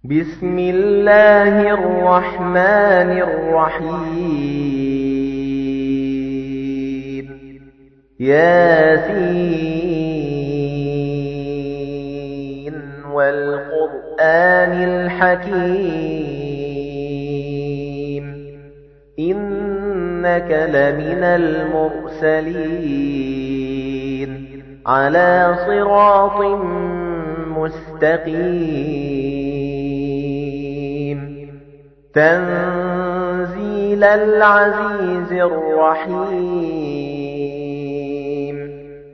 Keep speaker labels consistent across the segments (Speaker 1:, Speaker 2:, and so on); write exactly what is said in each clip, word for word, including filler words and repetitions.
Speaker 1: بسم الله الرحمن الرحيم ياسين والقرآن الحكيم إنك لمن المرسلين على صراط مستقيم تنزيل العزيز الرحيم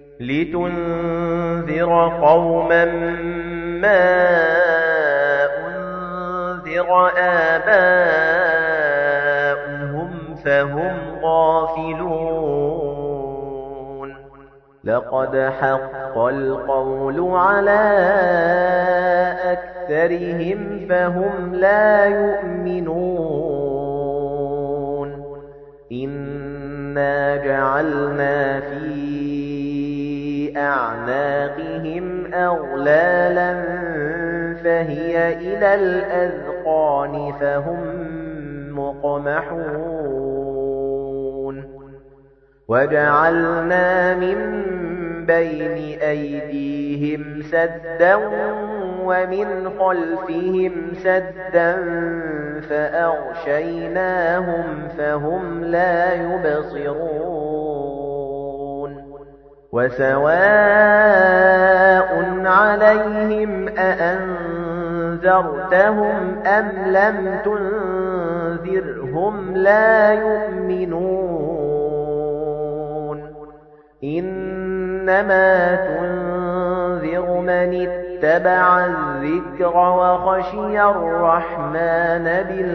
Speaker 1: لتنذر قوما ما أنذر آباؤهم فهم غافلون لقد حق القول على أكثرهم فهم لا يؤمنون إنا جعلنا في أعناقهم أغلالا فهي إلى الأذقان فهم مقمحون وجعلنا من بين أيديهم سدا ومن خلفهم سدا فأغشيناهم فهم لا يبصرون وسواء عليهم أأنذرتهم أم لم تنذرهم لا يؤمنون إنما تنذر من اتبع الذكر وخشي الرحمن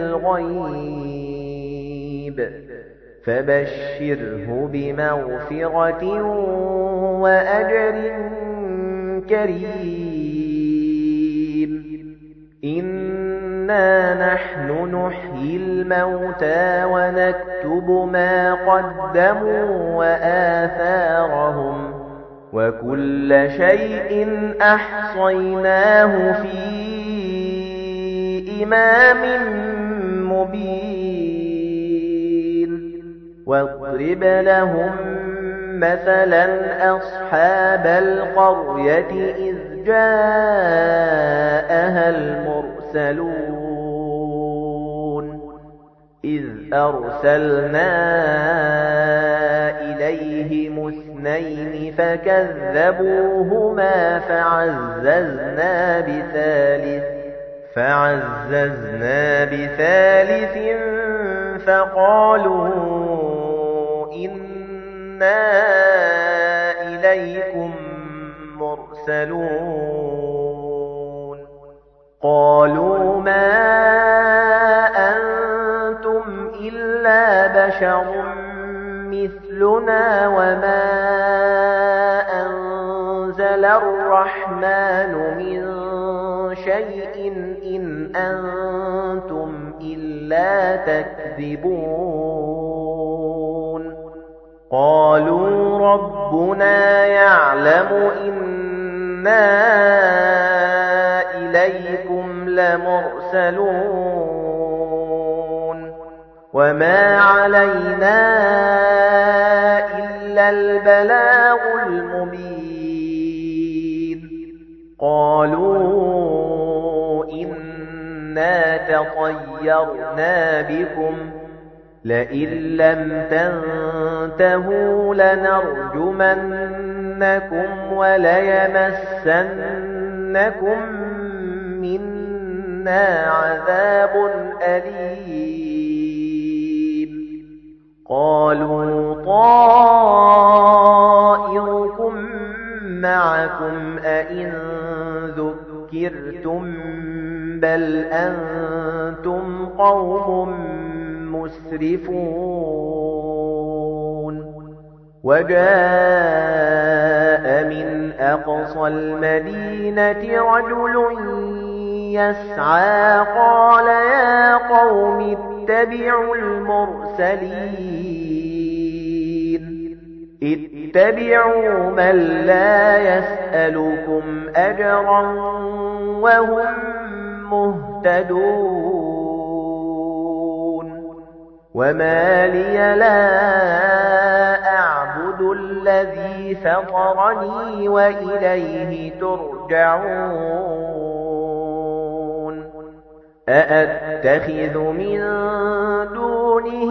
Speaker 1: بالغيب فبشره بمغفرة وأجر كريم إنا نحن نحيي الموتى ونكتب ما قدموا وآثارهم وكل شيء أحصيناه في إمام مبين واضرب لهم مثلا أصحاب القرية إذ جاءها المرسلون إذ أرسلنا إليهم اثنين فكذبوهما فعززنا بثالث فعززنا بثالث فقالوا إنا إليكم مرسلون قالوا ما أنتم إلا بشر مثلنا وما أنزل الرحمن من شيء إن أنتم إلا تكذبون قالوا ربنا يعلم إنا إليكم لمرسلون وما علينا إلا البلاغ المبين قالوا إنا تطيرنا بكم لئن لم تنتهوا لنرجمنكم وليمسنكم منا عذاب أليم قالوا طائركم معكم أئن ذكرتم بل أنتم قوم مسرفون وجاء من أقصى المدينة رجل يسعى قال يا قوم اتبعوا المرسلين اتبعوا من لا يسألكم أجرا وهم مهتدون وما لي لا أعبد الذي فطرني وإليه ترجعون أأتخذ من دونه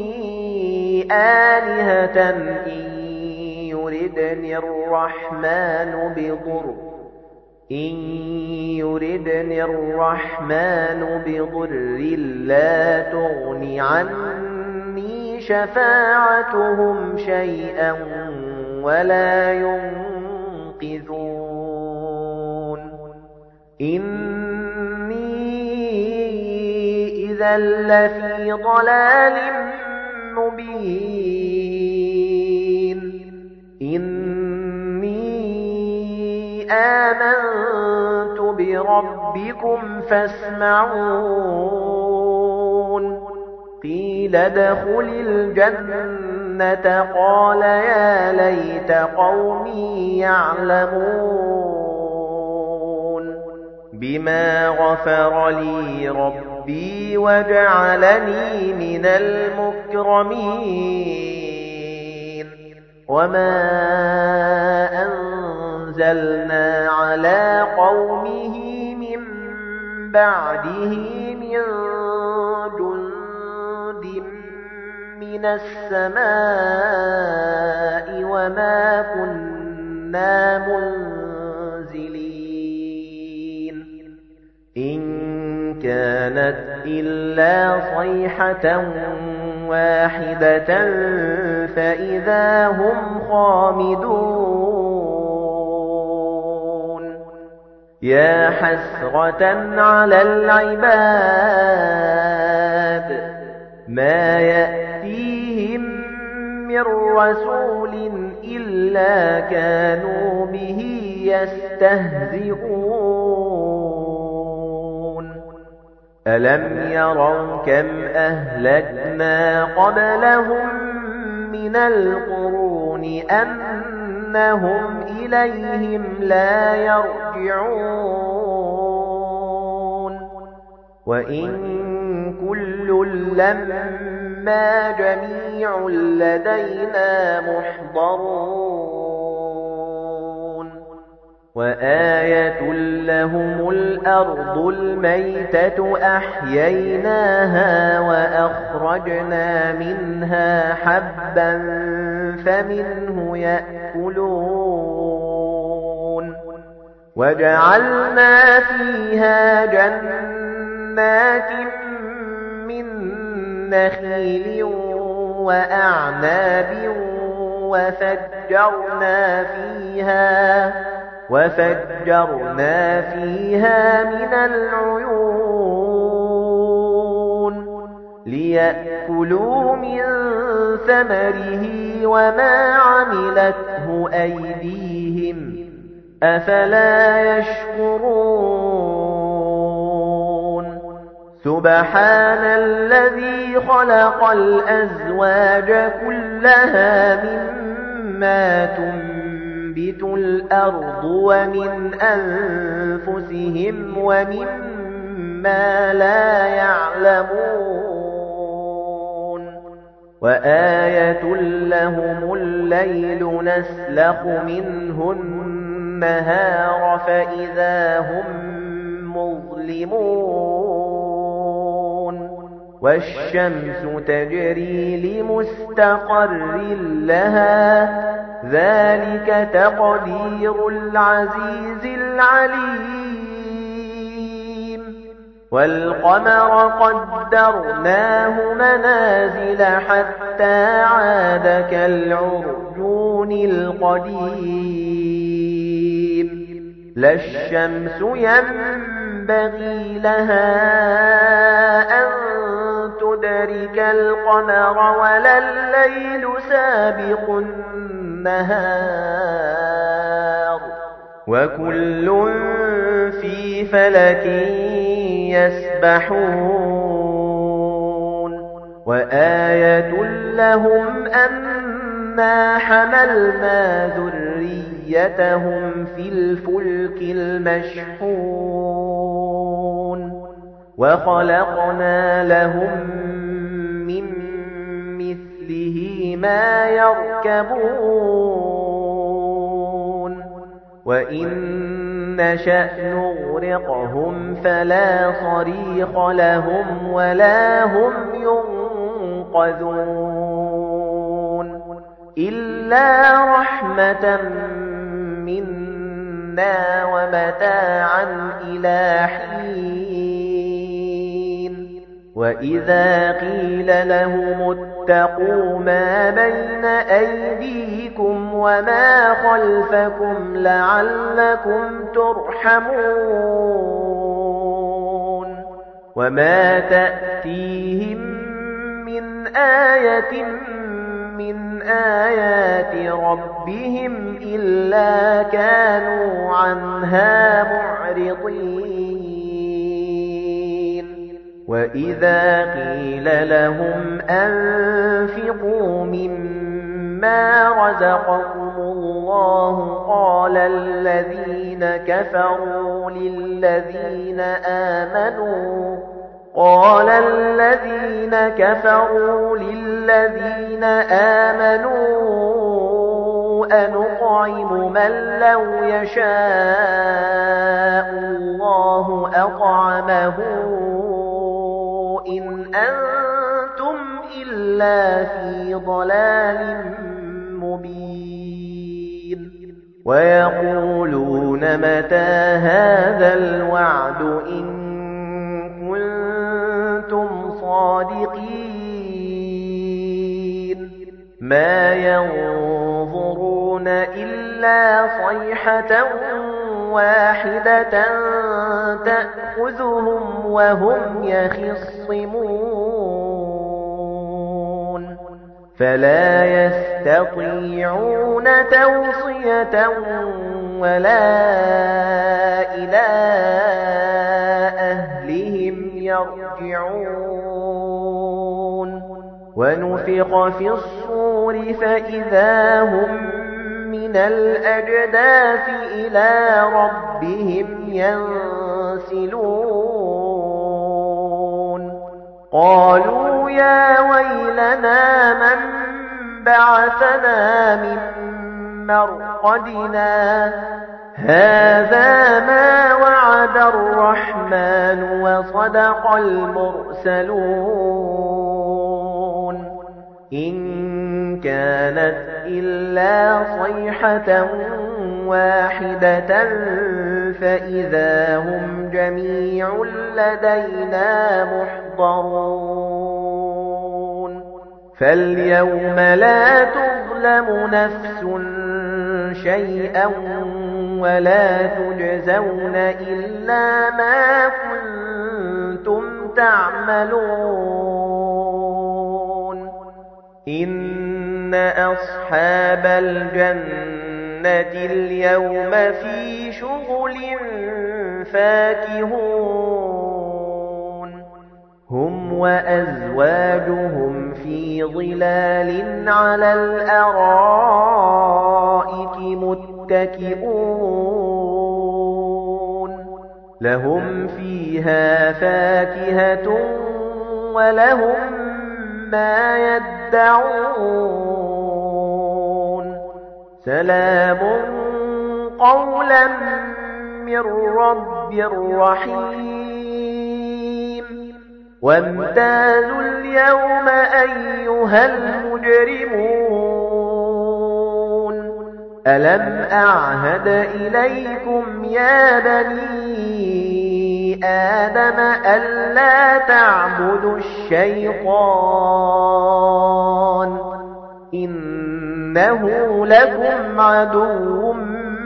Speaker 1: آلهة إن يردني الرحمن بضر إن يردني الرحمن بضر لا تغن عني شفاعتهم شيئا ولا ينقذون إني إذا لفي ضلال مبين إني آمنت بربكم فاسمعون قيل ادخل الجنة قال يا ليت قومي يعلمون بما غفر لي ربي وجعلني من المكرمين وما أنزلنا على قومه من بعده من جند من السماء وما كنا منزلين إن كانت إلا صيحة واحدة فإذا هم خامدون يا حسرة على العباد ما يأتيهم من رسول إلا كانوا به يستهزئون ألم يروا كم أهلكنا قبلهم من القرون أنهم إليهم لا يرجعون وإن كل لما جميع لدينا محضرون وآية لهم الأرض الميتة أحييناها وأخرجنا منها حبا فمنه يأكلون وجعلنا فيها جنات من نخيل وأعناب وفجرنا فيها وفجرنا فيها من العيون ليأكلوا من ثمره وما عملته أيديهم أفلا يشكرون سبحان الذي خلق الأزواج كلها مما تنبت الأرض ومن أنفسهم ومما لا يعلمون وآية لهم الليل نسلخ منه النهار فإذا هم مظلمون والشمس تجري لمستقر لها ذلك تقدير العزيز العليم والقمر قدرناه منازل حتى عاد كالعرجون القديم لا الشمس ينبغي لها أن تدرك القمر ولا الليل سابق النهار وكل في فلك يسبحون وآية لهم أنا حملنا ذريتهم في الفلك المشحون وَخَلَقْنَا لَهُم مِّن مِّثْلِهِ مَا يَرْكَبُونَ وَإِن نَّشَأْ نُغْرِقْهُمْ فَلَا صَرِيخَ لَهُمْ وَلَا هُمْ يُنقَذُونَ إِلَّا رَحْمَةً مِنَّا وَمَتَاعًا إِلَى حِينٍ وَإِذَا قِيلَ لَهُمُ اتَّقُوا مَا بَيْنَ أَيْدِيكُمْ وَمَا خَلْفَكُمْ لَعَلَّكُمْ تُرْحَمُونَ وَمَا تَأْتِيهِمْ مِنْ آيَةٍ مِنْ آيَاتِ رَبِّهِمْ إِلَّا كَانُوا عَنْهَا مُعْرِضِينَ وَإِذَا قِيلَ لَهُمْ أَنفِقُوا مِمَّا رَزَقَكُمُ اللَّهُ قَالَ الَّذِينَ كَفَرُوا لِلَّذِينَ آمَنُوا قَالَ الَّذِينَ كَفَرُوا لِلَّذِينَ آمَنُوا أَنُطْعِمُ مَن لَّوْ يَشَاءُ اللَّهُ أَطْعَمَهُ إِنْ أَنتُمْ إِلَّا فِي ضَلَالٍ مُّبِينٍ وَيَقُولُونَ مَتَى هَذَا الْوَعْدُ إِن كُنتُمْ صَادِقِينَ مَا يَنظُرُونَ إِلَّا صَيْحَةً وَاحِدَةً تَأْخُذُهُمْ وَهُمْ يَخِصِّمُونَ فَلَا يَسْتَطِيعُونَ تَوْصِيَةً وَلَا إِلَى أَهْلِهِمْ يَرْجِعُونَ وَنُفِخَ فِي الصُّورِ فَإِذَا هُمْ مِنَ الْأَجْدَاثِ إِلَى رَبِّهِمْ يَنسِلُونَ قَالُوا يَا وَيْلَنَا مَنْ بَعَثَنَا مِنْ مَرْقَدِنَا هَذَا مَا وَعَدَ الرَّحْمَنُ وَصَدَقَ الْمُرْسَلُونَ إِنْ كَانَتْ إِلَّا صَيْحَةً وَاحِدَةً فَإِذَا هُمْ جَمِيعٌ لَّدَيْنَا مُحْضَرُونَ فَالْيَوْمَ لَا تُظْلَمُ نَفْسٌ شَيْئًا وَلَا تُجْزَوْنَ إِلَّا مَا كُنتُمْ تَعْمَلُونَ إِنَّ أَصْحَابَ الْجَنَّةِ الْيَوْمَ فِي شُغُلٍ فَاكِهُونَ هُمْ وَأَزْوَاجُهُمْ فِي ظِلَالٍ عَلَى الْأَرَائِكِ مُتَّكِئُونَ لَهُمْ فِيهَا فَاكِهَةٌ وَلَهُم مَّا يَدَّعُونَ سَلَامٌ قَوْلًا مِّن رَّبٍّ رَّحِيمٍ وَامْتَازُوا الْيَوْمَ أَيُّهَا الْمُجْرِمُونَ أَلَمْ أَعْهَدْ إِلَيْكُمْ يَا بَنِي آدَمَ أَلَّا تَعْبُدُوا الشَّيْطَانَ إِنَّهُ لَكُمْ عَدُوٌّ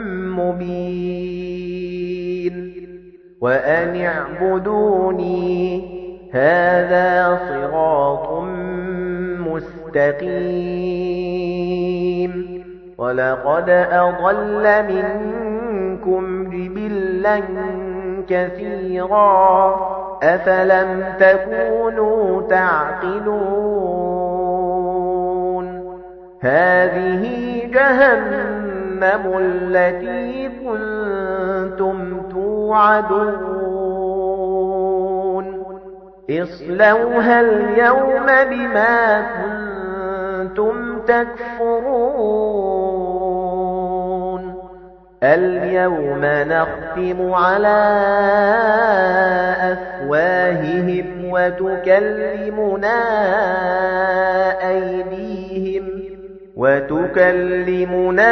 Speaker 1: مُّبِينٌ وَأَنِ اعْبُدُونِي هَذَا صِرَاطٌ مُسْتَقِيمٌ وَلَقَدْ أَضَلَّ مِنكُمْ جِبِلًّا كَثِيرًا أَفَلَمْ تَكُونُوا تَعْقِلُونَ هَذِهِ جَهَنَّمُ الَّتِي كُنتُمْ تُوعَدُونَ اصْلَوْهَا الْيَوْمَ بِمَا كُنتُمْ تَكْفُرُونَ الْيَوْمَ نَخْتِمُ عَلَى أَفْوَاهِهِمْ وَتُكَلِّمُنَا أَيْدِيهِمْ وَتُكَلِّمُنَا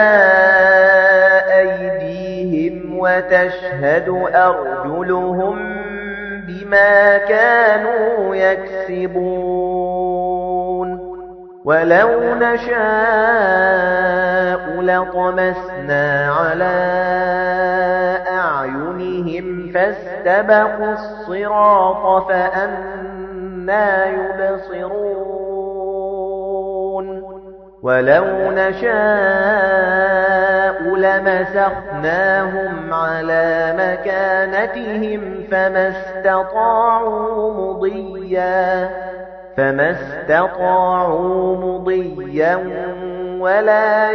Speaker 1: أَيْدِيهِمْ وَتَشْهَدُ أَرْجُلُهُم بِمَا كَانُوا يَكْسِبُونَ وَلَوْ نَشَاءُ لَطَمَسْنَا عَلَى أَعْيُنِهِمْ فَاسْتَبَقُوا الصِّرَاطَ فَأَنَّىٰ يُبْصِرُونَ وَلَوْ نَشَاءُ لَمَسَخْنَاهُمْ عَلَى مَكَانَتِهِمْ فَمَا اسْتَطَاعُوا مُضِيًّا فَمَا اسْتَطَاعُوا مُضِيًّا وَلَا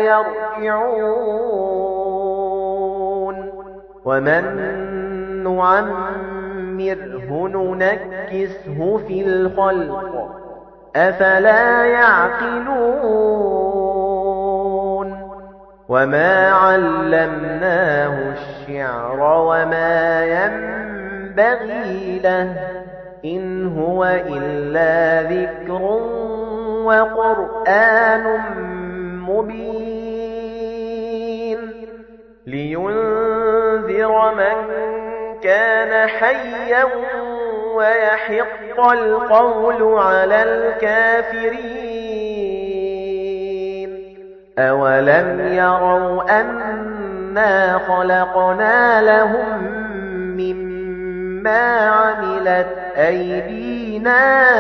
Speaker 1: يَرْجِعُونَ وَمَن نُّعَمِّرْهُ نُنَكِّسْهُ فِي الْخَلْقِ أَفَلَا يَعْقِلُونَ وَمَا عَلَّمْنَاهُ الشِّعْرَ وَمَا يَنبَغِي لَهُ إِنْ هُوَ إِلَّا ذِكْرٌ وَقُرْآنٌ مُبِينٌ لِيُنذِرَ مَن كَانَ حَيًّا وَيَحِقَّ الْقَوْلُ عَلَى الْكَافِرِينَ أَوَلَمْ يَرَوْا أَنَّا خَلَقْنَا لَهُم مِّمَّا عَمِلَتْ أَيْدِينَا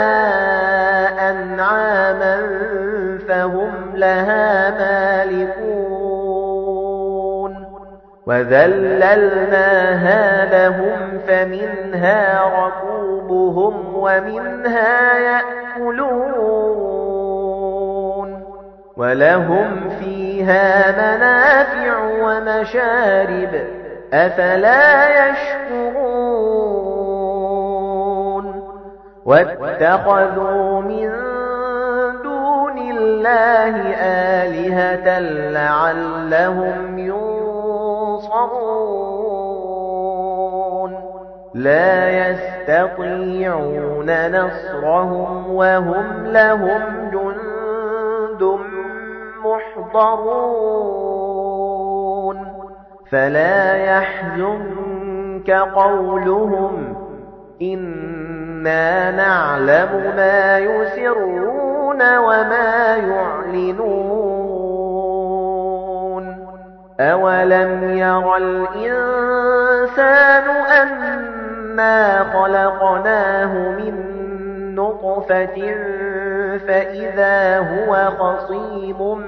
Speaker 1: أَنْعَامًا فَهُمْ لَهَا مَالِكُونَ وَذَلَّلْنَاهَا لَهُمْ فَمِنْهَا رَكُوبُهُمْ وَمِنْهَا يَأْكُلُونَ وَلَهُمْ فِيهَا مَنَافِعُ وَمَشَارِبُ أَفَلَا يَشْكُرُونَ وَاتَّخَذُوا مِن دُونِ اللَّهِ آلِهَةً لَّعَلَّهُمْ يُنصَرُونَ لَا يَسْتَطِيعُونَ نَصْرَهُمْ وَهُمْ لَهُمْ جُندٌ مُحْضَرُونَ فَلَا يَحْزُنكَ قَوْلُهُمْ إِنَّا نَعْلَمُ مَا يُسِرُّونَ وَمَا يُعْلِنُونَ أَوَلَمْ يَرَ الْإِنسَانُ أَنَّا خَلَقْنَاهُ مِن نُّطْفَةٍ فَإِذَا هُوَ خَصِيمٌ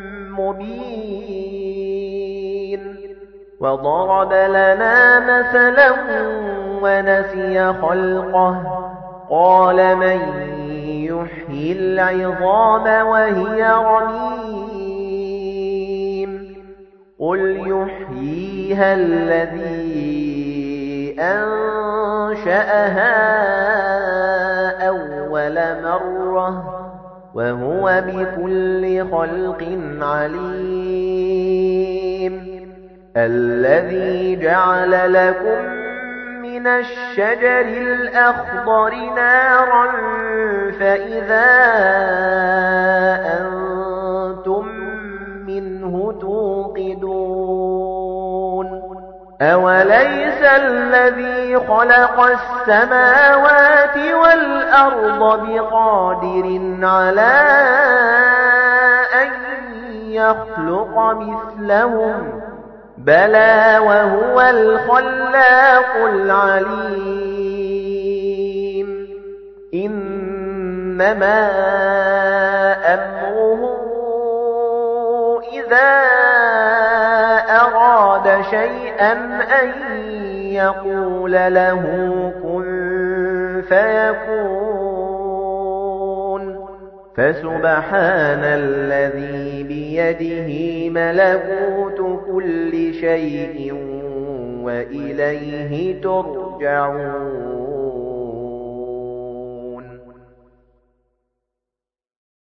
Speaker 1: مُّبِينٌ وَضَرَبَ لَنَا مَثَلًا وَنَسِيَ خَلْقَهُ قَالَ مَن يُحْيِي الْعِظَامَ وَهِيَ رَمِيمٌ قُلْ يُحْيِيهَا الَّذِي أَنشَأَهَا أَوَّلَ مَرَّةٍ وَهُوَ بِكُلِّ خَلْقٍ عَلِيمٌ الَّذِي جَعَلَ لَكُم مِّنَ الشَّجَرِ الْأَخْضَرِ نَارًا فَإِذَا أَنتُم مِّنْهُ تُوقِدُونَ أَوَلَيْسَ الَّذِي خَلَقَ السَّمَاوَاتِ وَالْأَرْضَ بِقَادِرٍ عَلَى أَن يَخْلُقَ مِثْلَهُم بَلَى وَهُوَ الْخَلَّاقُ الْعَلِيمُ إِنَّمَا أَمْرُهُ إِذَا أَرَادَ شَيْئًا أَن يَقُولَ لَهُ كُن فَيَكُونُ فَسُبْحَانَ الَّذِي بِيَدِهِ مَلَكُوتُ كُلِّ شَيْءٍ وَإِلَيْهِ تُرْجَعُونَ